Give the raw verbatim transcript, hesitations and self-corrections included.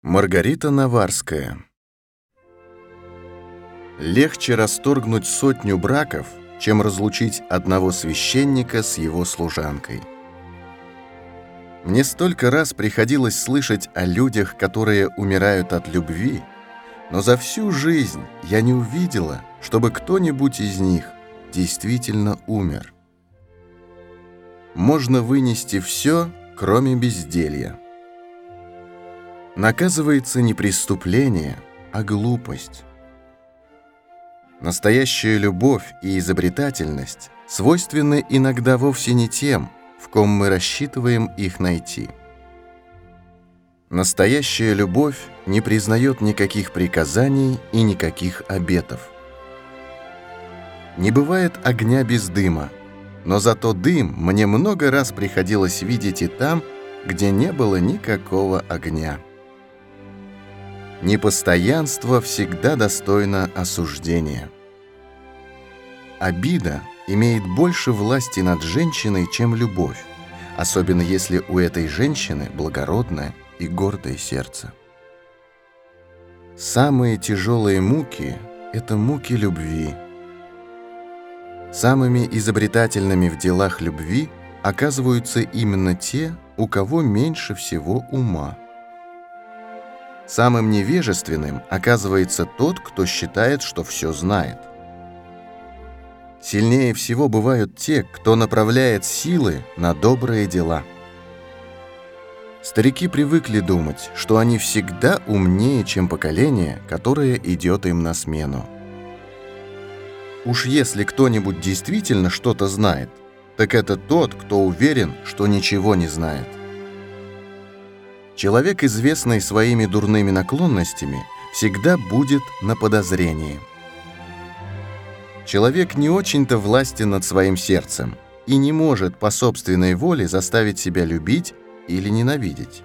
Маргарита Наварская. Легче расторгнуть сотню браков, чем разлучить одного священника с его служанкой. Мне столько раз приходилось слышать о людях, которые умирают от любви, но за всю жизнь я не увидела, чтобы кто-нибудь из них действительно умер. Можно вынести все, кроме безделья. Наказывается не преступление, а глупость. Настоящая любовь и изобретательность свойственны иногда вовсе не тем, в ком мы рассчитываем их найти. Настоящая любовь не признает никаких приказаний и никаких обетов. Не бывает огня без дыма, но зато дым мне много раз приходилось видеть и там, где не было никакого огня. Непостоянство всегда достойно осуждения. Обида имеет больше власти над женщиной, чем любовь, особенно если у этой женщины благородное и гордое сердце. Самые тяжелые муки – это муки любви. Самыми изобретательными в делах любви оказываются именно те, у кого меньше всего ума. Самым невежественным оказывается тот, кто считает, что все знает. Сильнее всего бывают те, кто направляет силы на добрые дела. Старики привыкли думать, что они всегда умнее, чем поколение, которое идет им на смену. Уж если кто-нибудь действительно что-то знает, так это тот, кто уверен, что ничего не знает. Человек, известный своими дурными наклонностями, всегда будет на подозрении. Человек не очень-то властен над своим сердцем и не может по собственной воле заставить себя любить или ненавидеть.